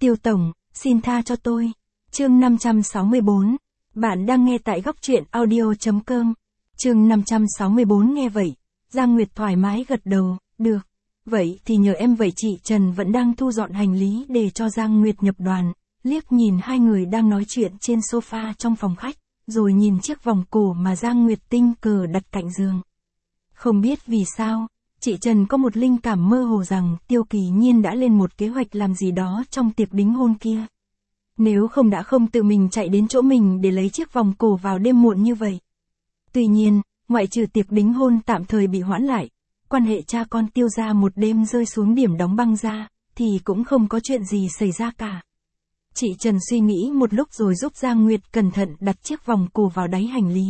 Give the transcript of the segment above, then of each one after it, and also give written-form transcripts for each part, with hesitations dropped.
Tiêu Tổng, xin tha cho tôi. Chương 564. Bạn đang nghe tại góc truyện audio.com. Chương 564 nghe vậy. Giang Nguyệt thoải mái gật đầu, được. Vậy thì nhờ em. Vậy chị Trần vẫn đang thu dọn hành lý để cho Giang Nguyệt nhập đoàn, liếc nhìn hai người đang nói chuyện trên sofa trong phòng khách, rồi nhìn chiếc vòng cổ mà Giang Nguyệt tình cờ đặt cạnh giường. Không biết vì sao, chị Trần có một linh cảm mơ hồ rằng Tiêu Kỳ Nhiên đã lên một kế hoạch làm gì đó trong tiệc đính hôn kia. Nếu không đã không tự mình chạy đến chỗ mình để lấy chiếc vòng cổ vào đêm muộn như vậy. Tuy nhiên, ngoại trừ tiệc đính hôn tạm thời bị hoãn lại, quan hệ cha con Tiêu gia một đêm rơi xuống điểm đóng băng ra, thì cũng không có chuyện gì xảy ra cả. Chị Trần suy nghĩ một lúc rồi giúp Giang Nguyệt cẩn thận đặt chiếc vòng cổ vào đáy hành lý.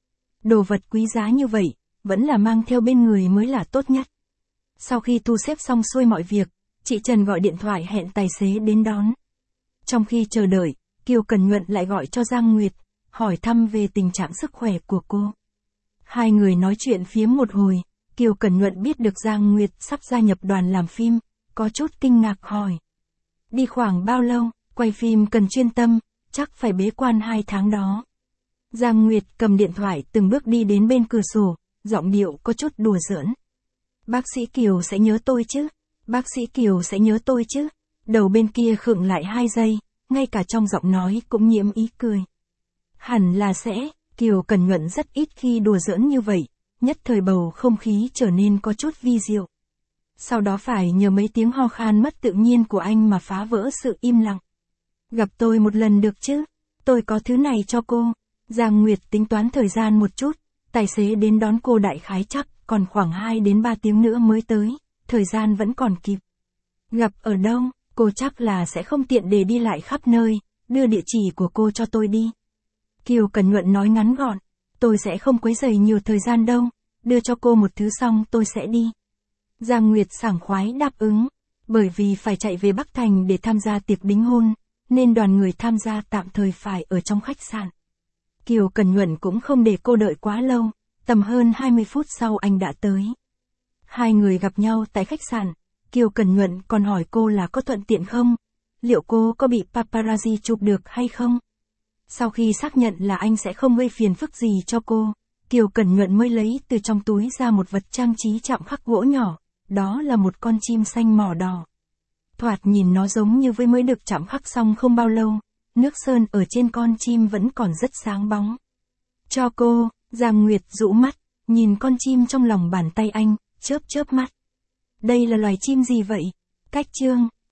Đồ vật quý giá như vậy, vẫn là mang theo bên người mới là tốt nhất. Sau khi thu xếp xong xuôi mọi việc, chị Trần gọi điện thoại hẹn tài xế đến đón. Trong khi chờ đợi, Kiều Cẩn Nhuận lại gọi cho Giang Nguyệt, hỏi thăm về tình trạng sức khỏe của cô. Hai người nói chuyện phiếm một hồi, Kiều Cẩn Nhuận biết được Giang Nguyệt sắp gia nhập đoàn làm phim, có chút kinh ngạc hỏi. Đi khoảng bao lâu, quay phim cần chuyên tâm, chắc phải bế quan 2 tháng đó. Giang Nguyệt cầm điện thoại từng bước đi đến bên cửa sổ, giọng điệu có chút đùa giỡn. Bác sĩ Kiều sẽ nhớ tôi chứ, bác sĩ Kiều sẽ nhớ tôi chứ. Đầu bên kia khựng lại 2 giây, ngay cả trong giọng nói cũng nhiễm ý cười. Hẳn là sẽ, Kiều Cẩn Nhuận rất ít khi đùa giỡn như vậy, nhất thời bầu không khí trở nên có chút vi diệu. Sau đó phải nhờ mấy tiếng ho khan mất tự nhiên của anh mà phá vỡ sự im lặng. Gặp tôi một lần được chứ, tôi có thứ này cho cô. Giang Nguyệt tính toán thời gian một chút, tài xế đến đón cô đại khái chắc còn khoảng 2 đến 3 tiếng nữa mới tới, thời gian vẫn còn kịp. Gặp ở đâu, cô chắc là sẽ không tiện để đi lại khắp nơi, đưa địa chỉ của cô cho tôi đi. Kiều Cẩn Nhuận nói ngắn gọn, tôi sẽ không quấy rầy nhiều thời gian đâu, đưa cho cô một thứ xong tôi sẽ đi. Giang Nguyệt sảng khoái đáp ứng, bởi vì phải chạy về Bắc Thành để tham gia tiệc đính hôn, nên đoàn người tham gia tạm thời phải ở trong khách sạn. Kiều Cẩn Nhuận cũng không để cô đợi quá lâu, tầm hơn 20 phút sau anh đã tới. Hai người gặp nhau tại khách sạn, Kiều Cẩn Nhuận còn hỏi cô là có thuận tiện không, liệu cô có bị paparazzi chụp được hay không. Sau khi xác nhận là anh sẽ không gây phiền phức gì cho cô, Kiều Cẩn Nhuận mới lấy từ trong túi ra một vật trang trí chạm khắc gỗ nhỏ, đó là một con chim xanh mỏ đỏ. Thoạt nhìn nó giống như với mới được chạm khắc xong không bao lâu, nước sơn ở trên con chim vẫn còn rất sáng bóng. Cho cô, Giang Nguyệt rũ mắt, nhìn con chim trong lòng bàn tay anh, chớp chớp mắt. Đây là loài chim gì vậy? Cách chương.